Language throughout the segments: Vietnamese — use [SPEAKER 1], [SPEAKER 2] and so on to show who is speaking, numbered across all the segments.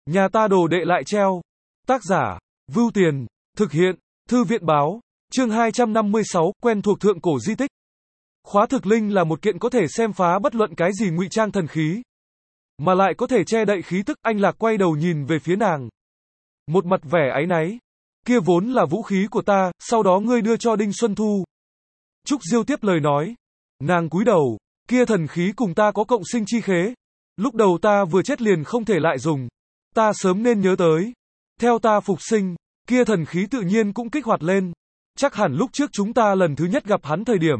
[SPEAKER 1] Nhà ta đồ đệ lại treo. Tác giả, Vưu Tiền, thực hiện, Thư viện báo, chương 256, quen thuộc thượng cổ di tích. Khóa thực linh là một kiện có thể xem phá bất luận cái gì ngụy trang thần khí, mà lại có thể che đậy khí tức. Anh Lạc quay đầu nhìn về phía nàng, một mặt vẻ áy náy. Kia vốn là vũ khí của ta, sau đó ngươi đưa cho Đinh Xuân Thu. Trúc Diêu tiếp lời nói. Nàng cúi đầu, kia thần khí cùng ta có cộng sinh chi khế. Lúc đầu ta vừa chết liền không thể lại dùng. Ta sớm nên nhớ tới. Theo ta phục sinh, kia thần khí tự nhiên cũng kích hoạt lên. Chắc hẳn lúc trước chúng ta lần thứ nhất gặp hắn thời điểm,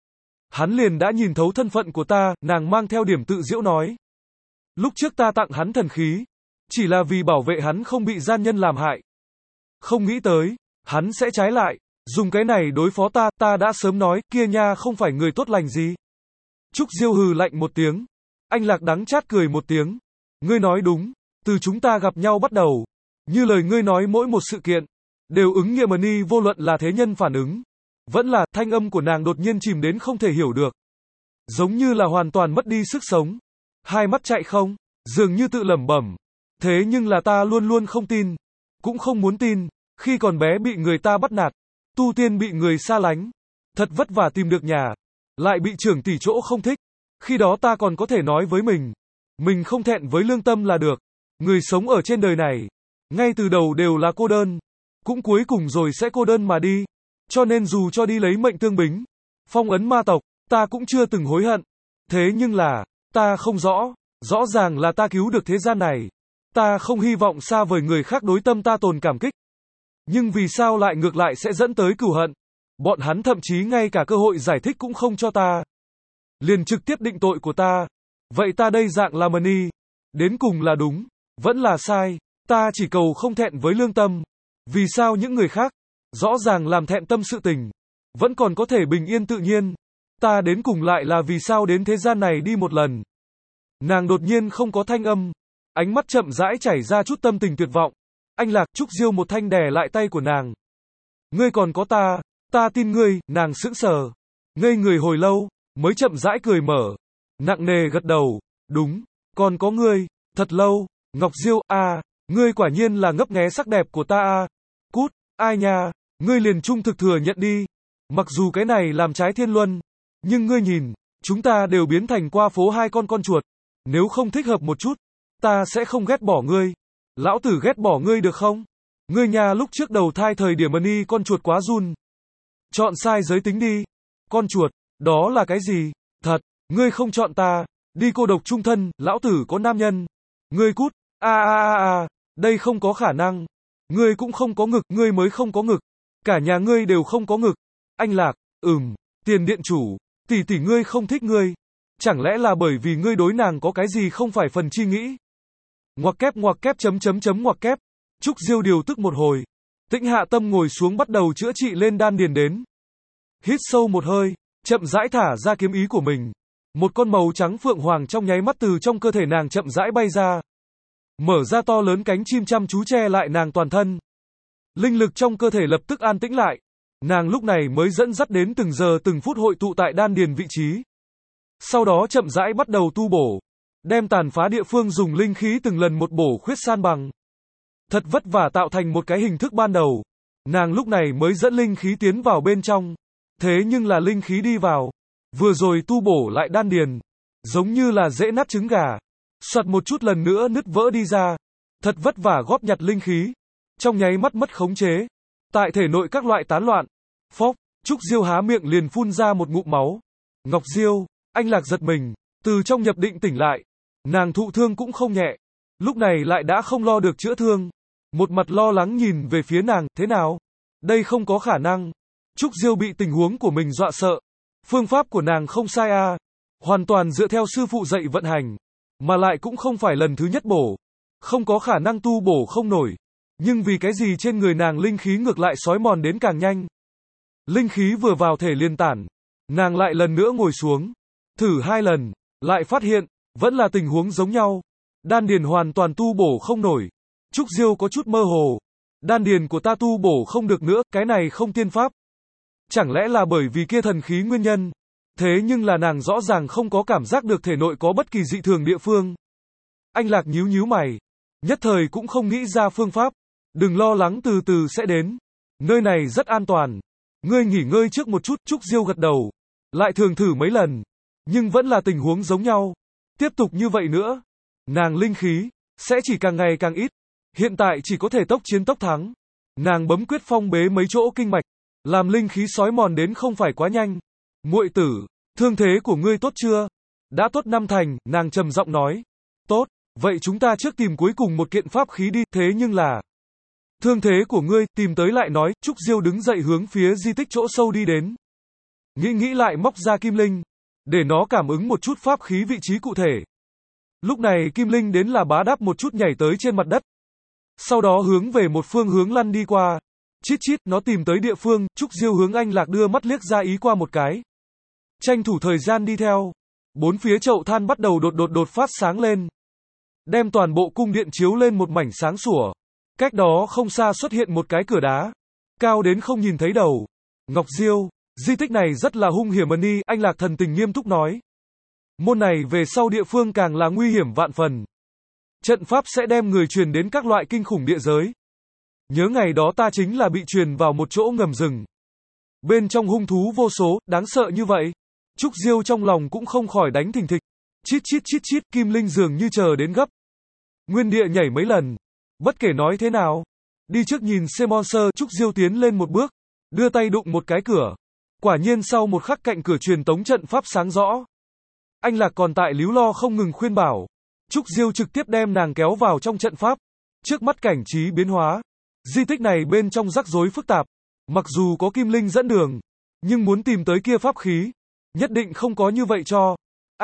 [SPEAKER 1] hắn liền đã nhìn thấu thân phận của ta, nàng mang theo điểm tự giễu nói. Lúc trước ta tặng hắn thần khí, chỉ là vì bảo vệ hắn không bị gian nhân làm hại. Không nghĩ tới, hắn sẽ trái lại, dùng cái này đối phó ta, ta đã sớm nói, kia nha không phải người tốt lành gì. Trúc Diêu hừ lạnh một tiếng. Anh Lạc đắng chát cười một tiếng. Ngươi nói đúng, từ chúng ta gặp nhau bắt đầu, như lời ngươi nói mỗi một sự kiện, đều ứng nghiệm ni vô luận là thế nhân phản ứng. Vẫn là, thanh âm của nàng đột nhiên chìm đến không thể hiểu được. Giống như là hoàn toàn mất đi sức sống. Hai mắt chạy không, dường như tự lẩm bẩm. Thế nhưng là ta luôn luôn không tin, cũng không muốn tin, khi còn bé bị người ta bắt nạt, tu tiên bị người xa lánh, thật vất vả tìm được nhà, lại bị trưởng tỷ chỗ không thích. Khi đó ta còn có thể nói với mình không thẹn với lương tâm là được. Người sống ở trên đời này, ngay từ đầu đều là cô đơn, cũng cuối cùng rồi sẽ cô đơn mà đi. Cho nên dù cho đi lấy mệnh tương bính, phong ấn ma tộc, ta cũng chưa từng hối hận. Thế nhưng là, ta không rõ ràng là ta cứu được thế gian này. Ta không hy vọng xa vời người khác đối tâm ta tồn cảm kích. Nhưng vì sao lại ngược lại sẽ dẫn tới cừu hận? Bọn hắn thậm chí ngay cả cơ hội giải thích cũng không cho ta. Liền trực tiếp định tội của ta. Vậy ta đây dạng là ni, đến cùng là đúng, vẫn là sai. Ta chỉ cầu không thẹn với lương tâm. Vì sao những người khác, rõ ràng làm thẹn tâm sự tình, vẫn còn có thể bình yên tự nhiên. Ta đến cùng lại là vì sao đến thế gian này đi một lần. Nàng đột nhiên không có thanh âm, ánh mắt chậm rãi chảy ra chút tâm tình tuyệt vọng. Anh Lạc, Trúc Diêu một thanh đè lại tay của nàng. Ngươi còn có ta tin ngươi. Nàng sững sờ, ngây người hồi lâu, mới chậm rãi cười mở, nặng nề gật đầu. Đúng, còn có ngươi, thật lâu. Ngọc Diêu, ngươi quả nhiên là ngấp nghé sắc đẹp của ta. Cút, ai nha, ngươi liền trung thực thừa nhận đi. Mặc dù cái này làm trái thiên luân, nhưng ngươi nhìn, chúng ta đều biến thành qua phố hai con chuột. Nếu không thích hợp một chút, ta sẽ không ghét bỏ ngươi. Lão tử ghét bỏ ngươi được không? Ngươi nhà lúc trước đầu thai thời điểm ni con chuột quá run. Chọn sai giới tính đi. Con chuột, đó là cái gì? Thật, ngươi không chọn ta, đi cô độc chung thân, lão tử có nam nhân. Ngươi cút, đây không có khả năng. Ngươi cũng không có ngực, ngươi mới không có ngực. Cả nhà ngươi đều không có ngực. Anh Lạc, tiền điện chủ, tỷ ngươi không thích ngươi. Chẳng lẽ là bởi vì ngươi đối nàng có cái gì không phải phần chi nghĩ? Ngoặc kép ngoặc kép. Trúc Diêu điều tức một hồi, tĩnh hạ tâm ngồi xuống bắt đầu chữa trị lên đan điền đến. Hít sâu một hơi, chậm rãi thả ra kiếm ý của mình. Một con màu trắng phượng hoàng trong nháy mắt từ trong cơ thể nàng chậm rãi bay ra. Mở ra to lớn cánh chim chăm chú che lại nàng toàn thân. Linh lực trong cơ thể lập tức an tĩnh lại. Nàng lúc này mới dẫn dắt đến từng giờ từng phút hội tụ tại đan điền vị trí. Sau đó chậm rãi bắt đầu tu bổ. Đem tàn phá địa phương dùng linh khí từng lần một bổ khuyết san bằng. Thật vất vả tạo thành một cái hình thức ban đầu. Nàng lúc này mới dẫn linh khí tiến vào bên trong. Thế nhưng là linh khí đi vào, vừa rồi tu bổ lại đan điền, giống như là dễ nát trứng gà. Soạt một chút lần nữa nứt vỡ đi ra. Thật vất vả góp nhặt linh khí, trong nháy mắt mất khống chế. Tại thể nội các loại tán loạn. Phốc, Trúc Diêu há miệng liền phun ra một ngụm máu. Ngọc Diêu, anh Lạc giật mình, từ trong nhập định tỉnh lại. Nàng thụ thương cũng không nhẹ, lúc này lại đã không lo được chữa thương. Một mặt lo lắng nhìn về phía nàng, thế nào? Đây không có khả năng. Trúc Diêu bị tình huống của mình dọa sợ. Phương pháp của nàng không sai hoàn toàn dựa theo sư phụ dạy vận hành, mà lại cũng không phải lần thứ nhất bổ. Không có khả năng tu bổ không nổi. Nhưng vì cái gì trên người nàng linh khí ngược lại xói mòn đến càng nhanh. Linh khí vừa vào thể liền tản. Nàng lại lần nữa ngồi xuống, thử 2 lần, lại phát hiện, vẫn là tình huống giống nhau. Đan điền hoàn toàn tu bổ không nổi. Trúc Diêu có chút mơ hồ. Đan điền của ta tu bổ không được nữa, cái này không tiên pháp. Chẳng lẽ là bởi vì kia thần khí nguyên nhân? Thế nhưng là nàng rõ ràng không có cảm giác được thể nội có bất kỳ dị thường địa phương. Anh Lạc nhíu nhíu mày. Nhất thời cũng không nghĩ ra phương pháp. Đừng lo lắng, từ từ sẽ đến. Nơi này rất an toàn. Ngươi nghỉ ngơi trước một chút. Trúc Diêu gật đầu. Lại thường thử mấy lần. Nhưng vẫn là tình huống giống nhau. Tiếp tục như vậy nữa, nàng linh khí sẽ chỉ càng ngày càng ít. Hiện tại chỉ có thể tốc chiến tốc thắng. Nàng bấm quyết phong bế mấy chỗ kinh mạch, làm linh khí sói mòn đến không phải quá nhanh. Muội tử, thương thế của ngươi tốt chưa? Đã tốt 5 thành, nàng trầm giọng nói. Tốt, vậy chúng ta trước tìm cuối cùng một kiện pháp khí đi. Thế nhưng là, thương thế của ngươi, tìm tới lại nói. Trúc Diêu đứng dậy hướng phía di tích chỗ sâu đi đến. Nghĩ lại móc ra kim linh, để nó cảm ứng một chút pháp khí vị trí cụ thể. Lúc này kim linh đến là bá đáp một chút nhảy tới trên mặt đất. Sau đó hướng về một phương hướng lăn đi qua. Chít chít, nó tìm tới địa phương. Trúc Diêu hướng Anh Lạc đưa mắt liếc ra ý qua một cái. Tranh thủ thời gian đi theo. Bốn phía chậu than bắt đầu đột phát sáng lên, đem toàn bộ cung điện chiếu lên một mảnh sáng sủa. Cách đó không xa xuất hiện một cái cửa đá, cao đến không nhìn thấy đầu. Ngọc Diêu, di tích này rất là hung hiểm ân. Anh Lạc thần tình nghiêm túc nói. Môn này về sau địa phương càng là nguy hiểm vạn phần. Trận pháp sẽ đem người truyền đến các loại kinh khủng địa giới. Nhớ ngày đó ta chính là bị truyền vào một chỗ ngầm rừng. Bên trong hung thú vô số, đáng sợ như vậy. Trúc Diêu trong lòng cũng không khỏi đánh thình thịch. Chít chít chít chít, kim linh dường như chờ đến gấp. Nguyên địa nhảy mấy lần. Bất kể nói thế nào, đi trước nhìn xem monster. Trúc Diêu tiến lên một bước, đưa tay đụng một cái cửa. Quả nhiên sau một khắc cạnh cửa truyền tống trận pháp sáng rõ. Anh Lạc còn tại líu lo không ngừng khuyên bảo. Trúc Diêu trực tiếp đem nàng kéo vào trong trận pháp. Trước mắt cảnh trí biến hóa. Di tích này bên trong rắc rối phức tạp. Mặc dù có kim linh dẫn đường, nhưng muốn tìm tới kia pháp khí, nhất định không có như vậy cho.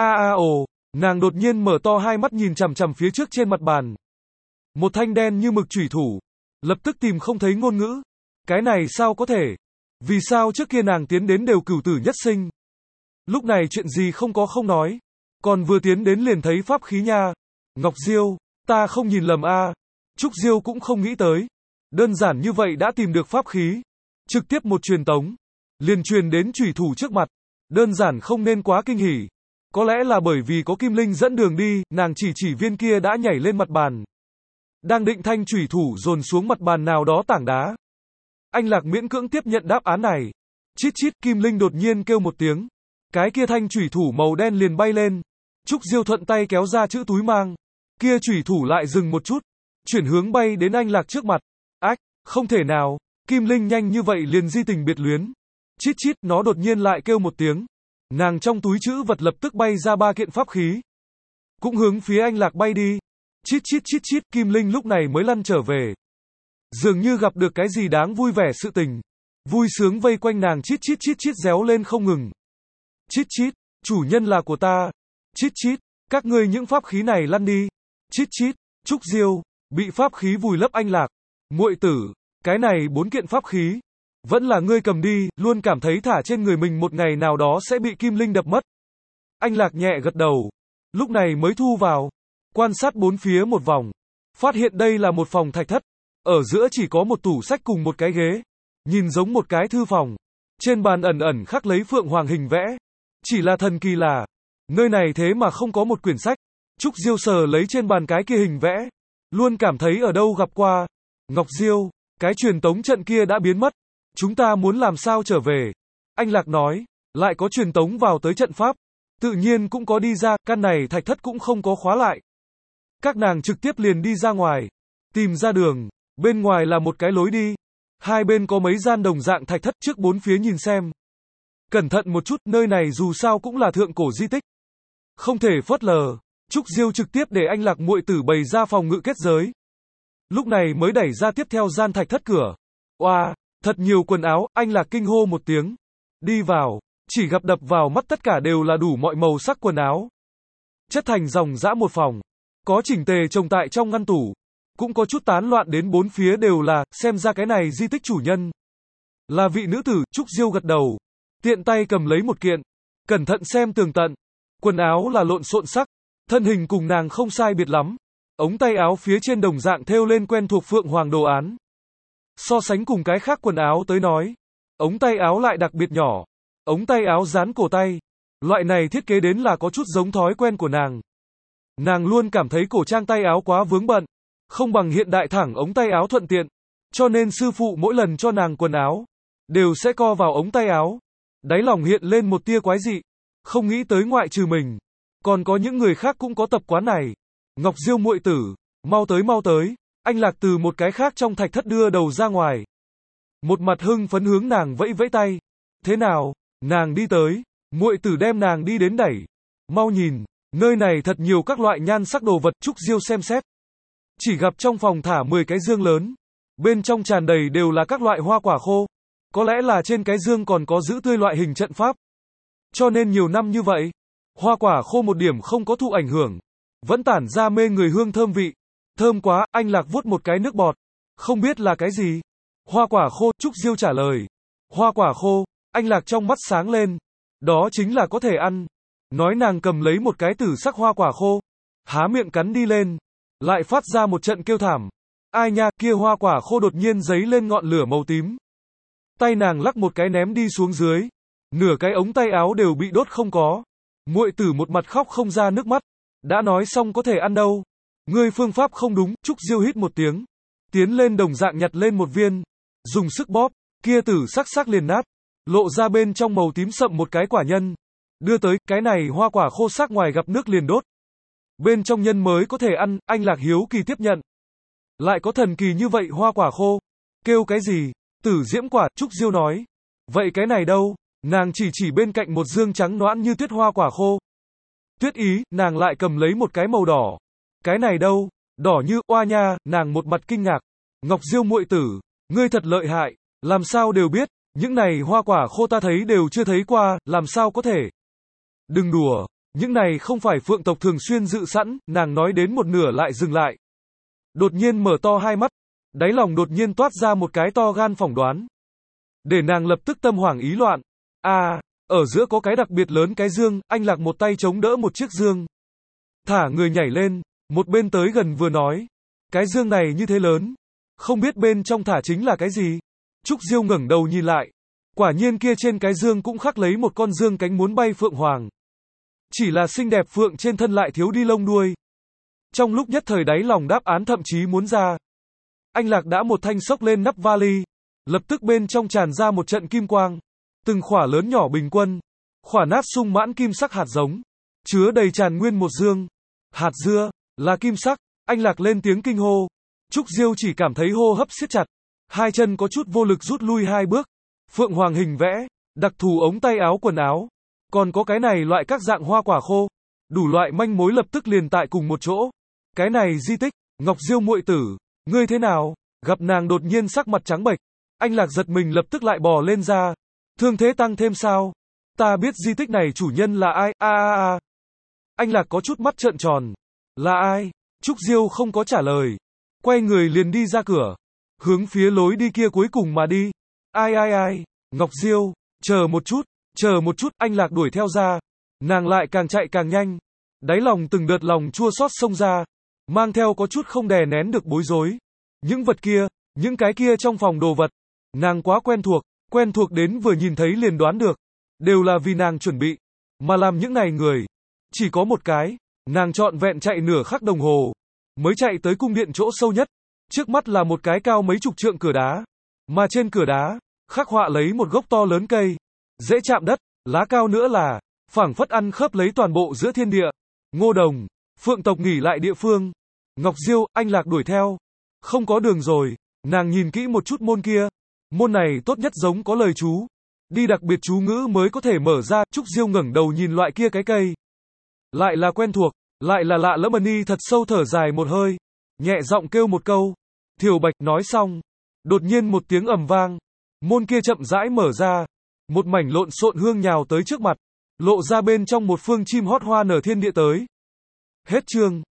[SPEAKER 1] Ồ, nàng đột nhiên mở to hai mắt nhìn chằm chằm phía trước trên mặt bàn. Một thanh đen như mực chủy thủ. Lập tức tìm không thấy ngôn ngữ. Cái này sao có thể? Vì sao trước kia nàng tiến đến đều cửu tử nhất sinh? Lúc này chuyện gì không có không nói. Còn vừa tiến đến liền thấy pháp khí nha. Ngọc Diêu, ta không nhìn lầm a. Trúc Diêu cũng không nghĩ tới. Đơn giản như vậy đã tìm được pháp khí. Trực tiếp một truyền tống. Liền truyền đến chủy thủ trước mặt. Đơn giản không nên quá kinh hỉ. Có lẽ là bởi vì có kim linh dẫn đường đi, nàng chỉ viên kia đã nhảy lên mặt bàn. Đang định thanh chủy thủ dồn xuống mặt bàn nào đó tảng đá. Anh Lạc miễn cưỡng tiếp nhận đáp án này. Chít chít, kim linh đột nhiên kêu một tiếng. Cái kia thanh chủy thủ màu đen liền bay lên. Trúc Diêu thuận tay kéo ra chữ túi mang. Kia chủy thủ lại dừng một chút, chuyển hướng bay đến Anh Lạc trước mặt. Ách, không thể nào, kim linh nhanh như vậy liền di tình biệt luyến. Chít chít, nó đột nhiên lại kêu một tiếng. Nàng trong túi chữ vật lập tức bay ra 3 kiện pháp khí. Cũng hướng phía Anh Lạc bay đi. Chít chít chít chít, kim linh lúc này mới lăn trở về. Dường như gặp được cái gì đáng vui vẻ sự tình. Vui sướng vây quanh nàng chít chít chít chít réo lên không ngừng. Chít chít, chủ nhân là của ta. Chít chít, các ngươi những pháp khí này lăn đi. Chít chít, Trúc Diêu, bị pháp khí vùi lấp. Anh Lạc, muội tử, cái này 4 kiện pháp khí, vẫn là ngươi cầm đi, luôn cảm thấy thả trên người mình một ngày nào đó sẽ bị kim linh đập mất. Anh Lạc nhẹ gật đầu, lúc này mới thu vào, quan sát bốn phía một vòng, phát hiện đây là một phòng thạch thất, ở giữa chỉ có một tủ sách cùng một cái ghế, nhìn giống một cái thư phòng, trên bàn ẩn khắc lấy phượng hoàng hình vẽ, chỉ là thần kỳ là, nơi này thế mà không có một quyển sách. Trúc Diêu sờ lấy trên bàn cái kia hình vẽ, luôn cảm thấy ở đâu gặp qua. Ngọc Diêu, cái truyền tống trận kia đã biến mất, chúng ta muốn làm sao trở về? Anh Lạc nói, lại có truyền tống vào tới trận pháp, tự nhiên cũng có đi ra, căn này thạch thất cũng không có khóa lại. Các nàng trực tiếp liền đi ra ngoài, tìm ra đường, bên ngoài là một cái lối đi, hai bên có mấy gian đồng dạng thạch thất, trước bốn phía nhìn xem. Cẩn thận một chút, nơi này dù sao cũng là thượng cổ di tích, không thể phớt lờ. Trúc Diêu trực tiếp để Anh Lạc muội tử bày ra phòng ngự kết giới. Lúc này mới đẩy ra tiếp theo gian thạch thất cửa. Oa, thật nhiều quần áo. Anh Lạc kinh hô một tiếng. Đi vào, chỉ gặp đập vào mắt tất cả đều là đủ mọi màu sắc quần áo. Chất thành dòng dã một phòng, có chỉnh tề trồng tại trong ngăn tủ, cũng có chút tán loạn đến bốn phía đều là, xem ra cái này di tích chủ nhân là vị nữ tử. Trúc Diêu gật đầu, tiện tay cầm lấy một kiện, cẩn thận xem tường tận. Quần áo là lộn xộn sắc, thân hình cùng nàng không sai biệt lắm. Ống tay áo phía trên đồng dạng thêu lên quen thuộc phượng hoàng đồ án. So sánh cùng cái khác quần áo tới nói, ống tay áo lại đặc biệt nhỏ. Ống tay áo dán cổ tay. Loại này thiết kế đến là có chút giống thói quen của nàng. Nàng luôn cảm thấy cổ trang tay áo quá vướng bận, không bằng hiện đại thẳng ống tay áo thuận tiện. Cho nên sư phụ mỗi lần cho nàng quần áo, đều sẽ co vào ống tay áo. Đáy lòng hiện lên một tia quái dị, không nghĩ tới ngoại trừ mình, còn có những người khác cũng có tập quán này. Ngọc Diêu muội tử, mau tới, anh Lạc từ một cái khác trong thạch thất đưa đầu ra ngoài. Một mặt hưng phấn hướng nàng vẫy vẫy tay. Thế nào? Nàng đi tới, muội tử đem nàng đi đến đẩy. Mau nhìn, nơi này thật nhiều các loại nhan sắc đồ vật. Trúc Diêu xem xét, chỉ gặp trong phòng thả 10 cái dương lớn, bên trong tràn đầy đều là các loại hoa quả khô. Có lẽ là trên cái dương còn có giữ tươi loại hình trận pháp. Cho nên nhiều năm như vậy, hoa quả khô một điểm không có thụ ảnh hưởng, vẫn tản ra mê người hương thơm vị. Thơm quá, anh Lạc vuốt một cái nước bọt. Không biết là cái gì? Hoa quả khô, Trúc Diêu trả lời. Hoa quả khô, anh Lạc trong mắt sáng lên. Đó chính là có thể ăn. Nói nàng cầm lấy một cái tử sắc hoa quả khô, há miệng cắn đi lên, lại phát ra một trận kêu thảm. Ai nha, kia hoa quả khô đột nhiên giấy lên ngọn lửa màu tím. Tay nàng lắc một cái ném đi xuống dưới. Nửa cái ống tay áo đều bị đốt không có. Muội tử một mặt khóc không ra nước mắt. Đã nói xong có thể ăn đâu. Ngươi phương pháp không đúng. Trúc Diêu hít một tiếng, tiến lên đồng dạng nhặt lên một viên, dùng sức bóp, kia tử sắc liền nát, lộ ra bên trong màu tím sậm một cái quả nhân. Đưa tới, cái này hoa quả khô sắc ngoài gặp nước liền đốt. Bên trong nhân mới có thể ăn. Anh Lạc hiếu kỳ tiếp nhận. Lại có thần kỳ như vậy hoa quả khô. Kêu cái gì? Tử diễm quả. Trúc Diêu nói. Vậy cái này đâu? Nàng chỉ bên cạnh một dương trắng nõn như tuyết hoa quả khô. Tuyết ý, nàng lại cầm lấy một cái màu đỏ. Cái này đâu? Đỏ như, oa nha, nàng một mặt kinh ngạc. Ngọc Diêu muội tử, ngươi thật lợi hại, làm sao đều biết, những này hoa quả khô ta thấy đều chưa thấy qua, làm sao có thể? Đừng đùa, những này không phải phượng tộc thường xuyên dự sẵn. Nàng nói đến một nửa lại dừng lại. Đột nhiên mở to hai mắt, đáy lòng đột nhiên toát ra một cái to gan phỏng đoán. Để nàng lập tức tâm hoảng ý loạn. Ở giữa có cái đặc biệt lớn cái dương. Anh Lạc một tay chống đỡ một chiếc dương, thả người nhảy lên, một bên tới gần vừa nói. Cái dương này như thế lớn, không biết bên trong thả chính là cái gì? Trúc Diêu ngẩng đầu nhìn lại. Quả nhiên kia trên cái dương cũng khắc lấy một con dương cánh muốn bay phượng hoàng. Chỉ là xinh đẹp phượng trên thân lại thiếu đi lông đuôi. Trong lúc nhất thời đáy lòng đáp án thậm chí muốn ra. Anh Lạc đã một thanh xốc lên nắp vali, lập tức bên trong tràn ra một trận kim quang. Từng khỏa lớn nhỏ bình quân, khỏa nát sung mãn kim sắc hạt giống, chứa đầy tràn nguyên một dương. Hạt dưa, là kim sắc. Anh Lạc lên tiếng kinh hô. Trúc Diêu chỉ cảm thấy hô hấp siết chặt, hai chân có chút vô lực rút lui hai bước. Phượng hoàng hình vẽ, đặc thù ống tay áo quần áo, còn có cái này loại các dạng hoa quả khô, đủ loại manh mối lập tức liền tại cùng một chỗ. Cái này di tích, Ngọc Diêu muội tử, ngươi thế nào? Gặp nàng đột nhiên sắc mặt trắng bệch, anh Lạc giật mình lập tức lại bò lên ra. Thương thế tăng thêm sao? Ta biết di tích này chủ nhân là ai? Anh Lạc có chút mắt trợn tròn. Là ai? Trúc Diêu không có trả lời, quay người liền đi ra cửa, hướng phía lối đi kia cuối cùng mà đi. Ai? Ngọc Diêu, chờ một chút, anh Lạc đuổi theo ra. Nàng lại càng chạy càng nhanh, đáy lòng từng đợt lòng chua xót xông ra, mang theo có chút không đè nén được bối rối. Những vật kia, những cái kia trong phòng đồ vật, nàng quá quen thuộc đến vừa nhìn thấy liền đoán được, đều là vì nàng chuẩn bị, mà làm những này người, chỉ có một cái. Nàng trọn vẹn chạy nửa khắc đồng hồ, mới chạy tới cung điện chỗ sâu nhất. Trước mắt là một cái cao mấy chục trượng cửa đá, mà trên cửa đá, khắc họa lấy một gốc to lớn cây, dễ chạm đất, lá cao nữa là, phảng phất ăn khớp lấy toàn bộ giữa thiên địa. Ngô Đồng, phượng tộc nghỉ lại địa phương. Ngọc Diêu, anh Lạc đuổi theo. Không có đường rồi, nàng nhìn kỹ một chút môn kia. Môn này tốt nhất giống có lời chú, đi đặc biệt chú ngữ mới có thể mở ra. Trúc Diêu ngẩng đầu nhìn loại kia cái cây, lại là quen thuộc, lại là lạ lẫm. Ni thật sâu thở dài một hơi, nhẹ giọng kêu một câu. Thiều Bạch nói xong, đột nhiên một tiếng ầm vang, môn kia chậm rãi mở ra, một mảnh lộn xộn hương nhào tới trước mặt, lộ ra bên trong một phương chim hót hoa nở thiên địa tới. Hết chương.